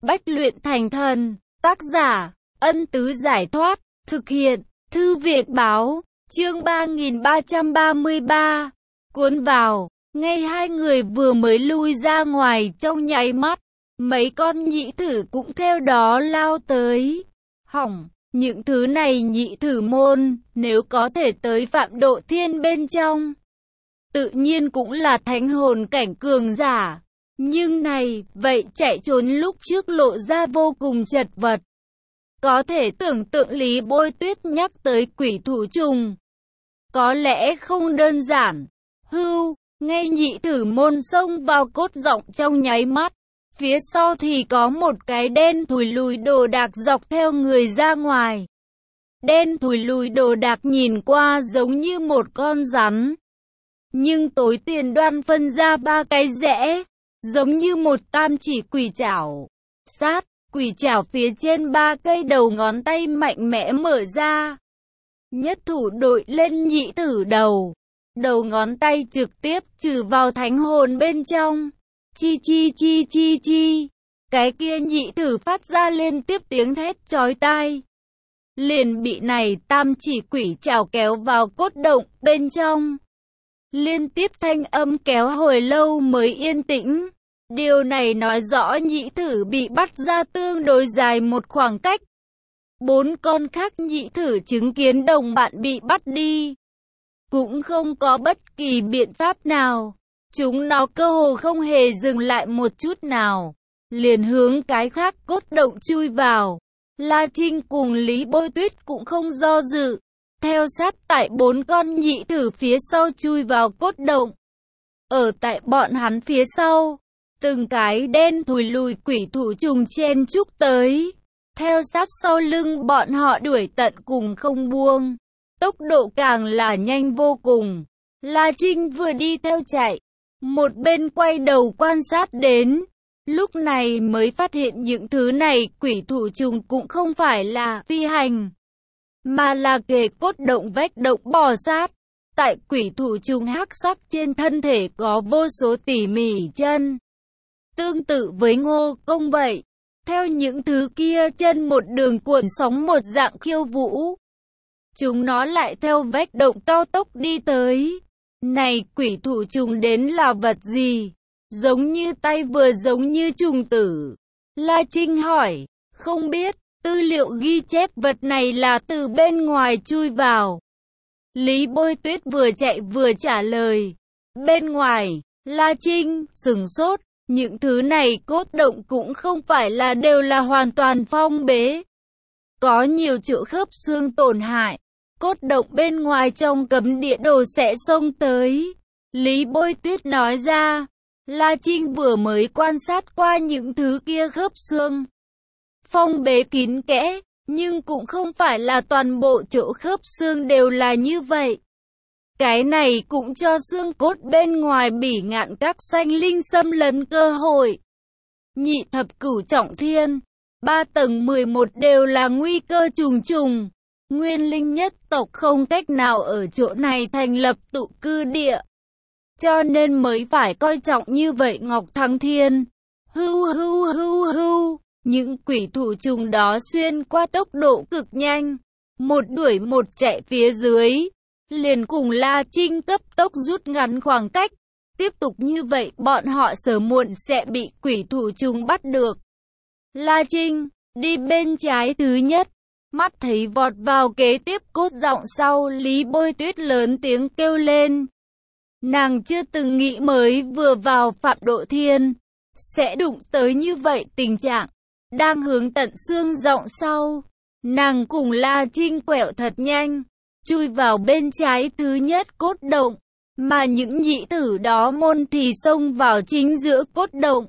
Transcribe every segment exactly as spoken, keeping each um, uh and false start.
Bách luyện thành thần. Tác giả, Ân Tứ Giải Thoát. Thực hiện, Thư viện Báo. Chương ba nghìn ba trăm ba mươi ba. Cuốn vào. Ngay hai người vừa mới lui ra ngoài trong nháy mắt, mấy con nhị thử cũng theo đó lao tới. Hỏng, những thứ này nhị thử môn, nếu có thể tới Phạm Độ Thiên bên trong, tự nhiên cũng là thánh hồn cảnh cường giả. Nhưng này, vậy chạy trốn lúc trước lộ ra vô cùng chật vật. Có thể tưởng tượng Lý Bôi Tuyết nhắc tới quỷ thủ trùng, có lẽ không đơn giản. Hưu, ngay nhị thử môn xông vào cốt giọng trong nháy mắt, phía sau thì có một cái đen thùi lùi đồ đạc dọc theo người ra ngoài. Đen thùi lùi đồ đạc nhìn qua giống như một con rắn, nhưng tối tiền đoan phân ra ba cái rẽ, giống như một tam chỉ quỷ chảo. Sát, quỷ chảo phía trên ba cây đầu ngón tay mạnh mẽ mở ra, nhất thủ đội lên nhị thử đầu. Đầu ngón tay trực tiếp trừ vào thánh hồn bên trong. Chi chi chi chi chi. Cái kia nhị thử phát ra liên tiếp tiếng thét chói tai, liền bị này tam chỉ quỷ chảo kéo vào cốt động bên trong. Liên tiếp thanh âm kéo hồi lâu mới yên tĩnh. Điều này nói rõ nhị thử bị bắt ra tương đối dài một khoảng cách. Bốn con khác nhị thử chứng kiến đồng bạn bị bắt đi, cũng không có bất kỳ biện pháp nào. Chúng nó cơ hồ không hề dừng lại một chút nào, liền hướng cái khác cốt động chui vào. La Trinh cùng Lý Bôi Tuyết cũng không do dự, theo sát tại bốn con nhị thử phía sau chui vào cốt động. Ở tại bọn hắn phía sau, từng cái đen thùi lùi quỷ thủ trùng chen chúc tới, theo sát sau lưng bọn họ đuổi tận cùng không buông. Tốc độ càng là nhanh vô cùng. La Trinh vừa đi theo chạy, một bên quay đầu quan sát đến. Lúc này mới phát hiện những thứ này quỷ thủ trùng cũng không phải là phi hành, mà là kề cốt động vách động bò sát. Tại quỷ thủ trùng hắc sắc trên thân thể có vô số tỉ mỉ chân, tương tự với ngô công vậy. Theo những thứ kia chân một đường cuộn sóng một dạng khiêu vũ, chúng nó lại theo vách động cao tốc đi tới. Này quỷ thủ trùng đến là vật gì? Giống như tay vừa giống như trùng tử. La Trinh hỏi. Không biết, tư liệu ghi chép vật này là từ bên ngoài chui vào. Lý Bôi Tuyết vừa chạy vừa trả lời. Bên ngoài. La Trinh sửng sốt. Những thứ này cốt động cũng không phải là đều là hoàn toàn phong bế, có nhiều chỗ khớp xương tổn hại. Cốt động bên ngoài trong cấm địa đồ sẽ xông tới. Lý Bôi Tuyết nói ra. La Trinh vừa mới quan sát qua những thứ kia khớp xương, phong bế kín kẽ, nhưng cũng không phải là toàn bộ chỗ khớp xương đều là như vậy. Cái này cũng cho xương cốt bên ngoài bỉ ngạn các sanh linh xâm lấn cơ hội. Nhị thập cửu trọng thiên, ba tầng mười một đều là nguy cơ trùng trùng. Nguyên linh nhất tộc không cách nào ở chỗ này thành lập tụ cư địa, cho nên mới phải coi trọng như vậy Ngọc Thăng Thiên. Hưu hưu hưu hưu, những quỷ thủ trùng đó xuyên qua tốc độ cực nhanh, một đuổi một chạy phía dưới, liền cùng La Trinh cấp tốc rút ngắn khoảng cách. Tiếp tục như vậy bọn họ sớm muộn sẽ bị quỷ thủ trùng bắt được. La Trinh, đi bên trái thứ nhất. Mắt thấy vọt vào kế tiếp cốt giọng sau, Lý Bôi Tuyết lớn tiếng kêu lên. Nàng chưa từng nghĩ mới vừa vào Phạm Độ Thiên sẽ đụng tới như vậy tình trạng. Đang hướng tận xương giọng sau, nàng cùng La Trinh quẹo thật nhanh, chui vào bên trái thứ nhất cốt động, mà những nhị tử đó môn thì xông vào chính giữa cốt động.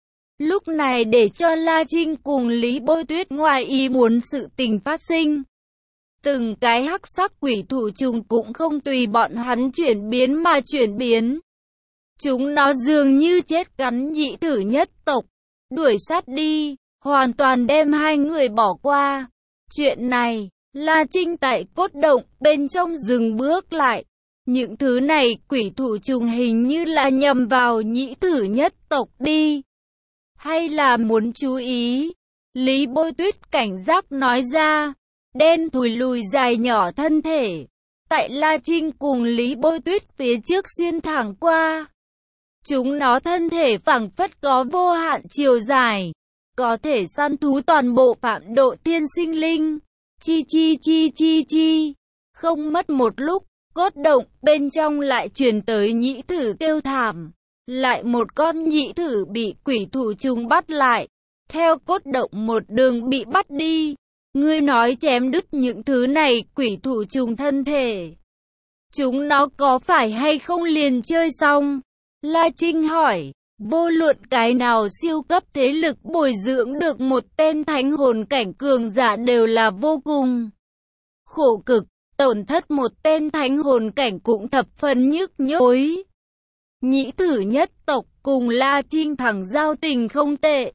Lúc này để cho La Trinh cùng Lý Bôi Tuyết ngoài ý muốn sự tình phát sinh. Từng cái hắc sắc quỷ thủ trùng cũng không tùy bọn hắn chuyển biến mà chuyển biến. Chúng nó dường như chết cắn nhị thử nhất tộc, đuổi sát đi, hoàn toàn đem hai người bỏ qua. Chuyện này, La Trinh tại cốt động bên trong dừng bước lại. Những thứ này quỷ thủ trùng hình như là nhầm vào nhị thử nhất tộc đi. hay là muốn chú ý? Lý Bôi Tuyết cảnh giác nói ra, đen thùi lùi dài nhỏ thân thể. Tại La Trinh cùng Lý Bôi Tuyết phía trước xuyên thẳng qua. Chúng nó thân thể phảng phất có vô hạn chiều dài, có thể săn thú toàn bộ phạm độ tiên sinh linh. Chi chi chi chi chi. Không mất một lúc, cốt động bên trong lại truyền tới nhĩ thử kêu thảm. Lại một con nhĩ thử bị quỷ thủ trùng bắt lại. Theo cốt động một đường bị bắt đi. Ngươi nói chém đứt những thứ này quỷ thủ trùng thân thể, chúng nó có phải hay không liền chơi xong? La Trinh hỏi. Vô luận cái nào siêu cấp thế lực bồi dưỡng được một tên thánh hồn cảnh cường giả đều là vô cùng khổ cực, tổn thất một tên thánh hồn cảnh cũng thập phần nhức nhối. Nhĩ thử nhất tộc cùng La Trinh thẳng giao tình không tệ.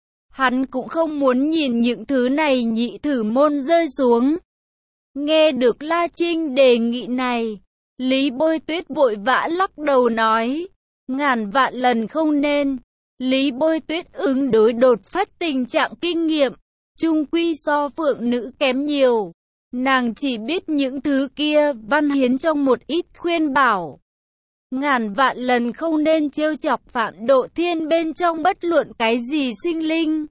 Hắn cũng không muốn nhìn những thứ này nhị thử môn rơi xuống. Nghe được La Trinh đề nghị này, Lý Bôi Tuyết vội vã lắc đầu nói, ngàn vạn lần không nên. Lý Bôi Tuyết ứng đối đột phát tình trạng kinh nghiệm, chung quy so phượng nữ kém nhiều. Nàng chỉ biết những thứ kia văn hiến trong một ít khuyên bảo. Ngàn vạn lần không nên trêu chọc Phạm Độ Thiên bên trong bất luận cái gì sinh linh.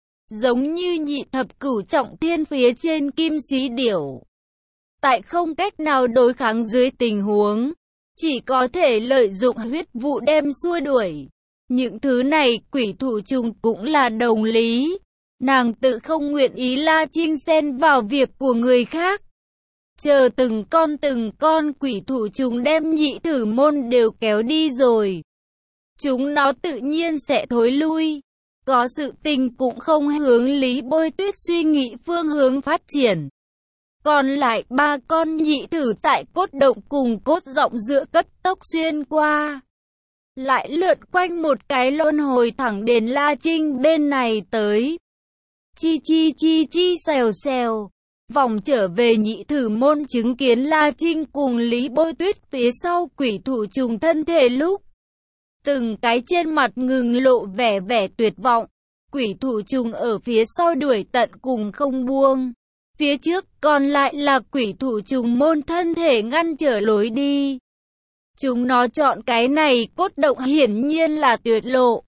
Giống như nhị thập cửu trọng thiên phía trên kim sĩ điểu. Tại không cách nào đối kháng dưới tình huống, chỉ có thể lợi dụng huyết vụ đem xua đuổi. Những thứ này quỷ thủ trùng cũng là đồng lý. Nàng tự không nguyện ý La Trinh xen vào việc của người khác. Chờ từng con từng con quỷ thủ trùng đem nhị thử môn đều kéo đi rồi, chúng nó tự nhiên sẽ thối lui. Có sự tình cũng không hướng Lý Bôi Tuyết suy nghĩ phương hướng phát triển. Còn lại ba con nhị thử tại cốt động cùng cốt giọng giữa cất tốc xuyên qua. Lại lượn quanh một cái luân hồi thẳng đến La Trinh bên này tới. Chi chi chi chi xèo xèo. Vòng trở về nhị thử môn chứng kiến La Trinh cùng Lý Bôi Tuyết phía sau quỷ thủ trùng thân thể lúc. Từng cái trên mặt ngừng lộ vẻ vẻ tuyệt vọng. Quỷ thủ trùng ở phía sau đuổi tận cùng không buông. Phía trước còn lại là quỷ thủ trùng môn thân thể ngăn trở lối đi. Chúng nó chọn cái này cốt động hiển nhiên là tuyệt lộ.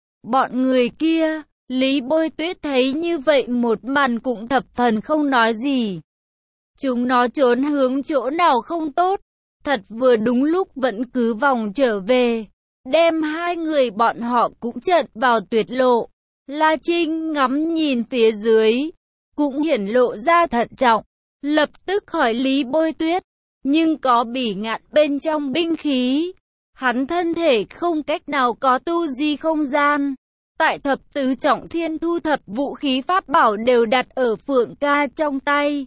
Bọn người kia, Lý Bôi Tuyết thấy như vậy một màn cũng thập phần không nói gì. Chúng nó trốn hướng chỗ nào không tốt, thật vừa đúng lúc vẫn cứ vòng trở về, đem hai người bọn họ cũng chật vào tuyệt lộ. La Trinh ngắm nhìn phía dưới, cũng hiển lộ ra thận trọng, lập tức hỏi Lý Bôi Tuyết, nhưng có bỉ ngạn bên trong binh khí, hắn thân thể không cách nào có tu di không gian. Tại thập tứ trọng thiên thu thập vũ khí pháp bảo đều đặt ở Phượng ca trong tay.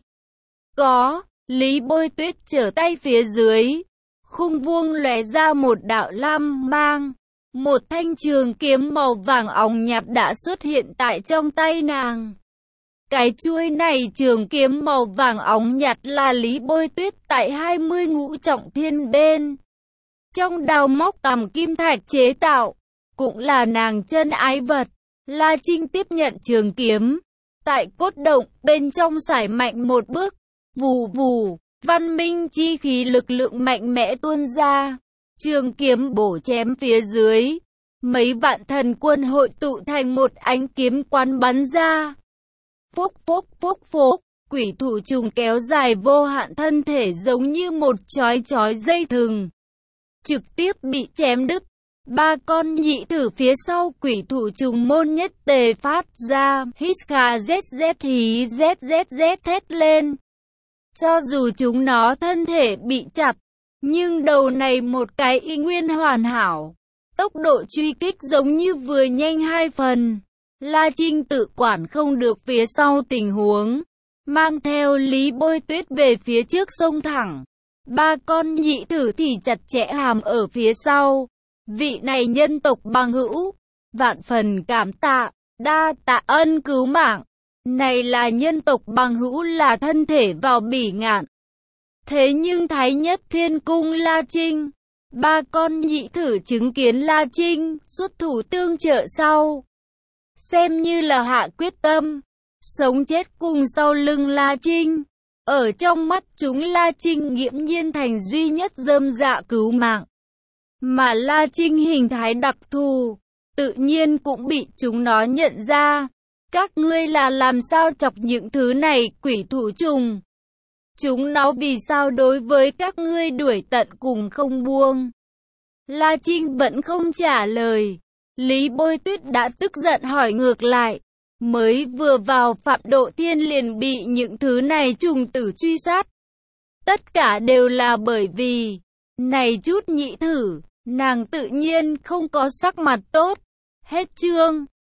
Có, Lý Bôi Tuyết trở tay phía dưới, khung vuông lóe ra một đạo lam mang. Một thanh trường kiếm màu vàng óng nhạt đã xuất hiện tại trong tay nàng. Cái chuôi này trường kiếm màu vàng óng nhạt là Lý Bôi Tuyết tại hai mươi ngũ trọng thiên bên trong đào móc tầm kim thạch chế tạo, cũng là nàng chân ái vật. La Trinh tiếp nhận trường kiếm, tại cốt động bên trong sải mạnh một bước, vù vù, văn minh chi khí lực lượng mạnh mẽ tuôn ra. Trường kiếm bổ chém phía dưới, mấy vạn thần quân hội tụ thành một ánh kiếm quán bắn ra. Phốc phốc phốc phốc, quỷ thủ trùng kéo dài vô hạn thân thể giống như một chói chói dây thừng, trực tiếp bị chém đứt. Ba con nhị thử phía sau quỷ thủ trùng môn nhất tề phát ra hít kha zz hí zzz thét lên. Cho dù chúng nó thân thể bị chặt, nhưng đầu này một cái y nguyên hoàn hảo. Tốc độ truy kích giống như vừa nhanh hai phần. La Trinh tự quản không được phía sau tình huống, mang theo Lý Bôi Tuyết về phía trước sông thẳng. Ba con nhị thử thì chặt chẽ hàm ở phía sau. Vị này nhân tộc bằng hữu, vạn phần cảm tạ, đa tạ ân cứu mạng. Này là nhân tộc bằng hữu là thân thể vào bỉ ngạn. Thế nhưng Thái Nhất Thiên Cung La Trinh, ba con nhị thử chứng kiến La Trinh xuất thủ tương trợ sau, xem như là hạ quyết tâm, sống chết cùng sau lưng La Trinh. Ở trong mắt chúng La Trinh nghiễm nhiên thành duy nhất rơm rạ cứu mạng. Mà La Trinh hình thái đặc thù, tự nhiên cũng bị chúng nó nhận ra. Các ngươi là làm sao chọc những thứ này, quỷ thủ trùng? Chúng nó vì sao đối với các ngươi đuổi tận cùng không buông? La Trinh vẫn không trả lời. Lý Bôi Tuyết đã tức giận hỏi ngược lại. Mới vừa vào Phạm Độ Thiên liền bị những thứ này trùng tử truy sát. Tất cả đều là bởi vì, này chút nhị thử, nàng tự nhiên không có sắc mặt tốt. Hết chương.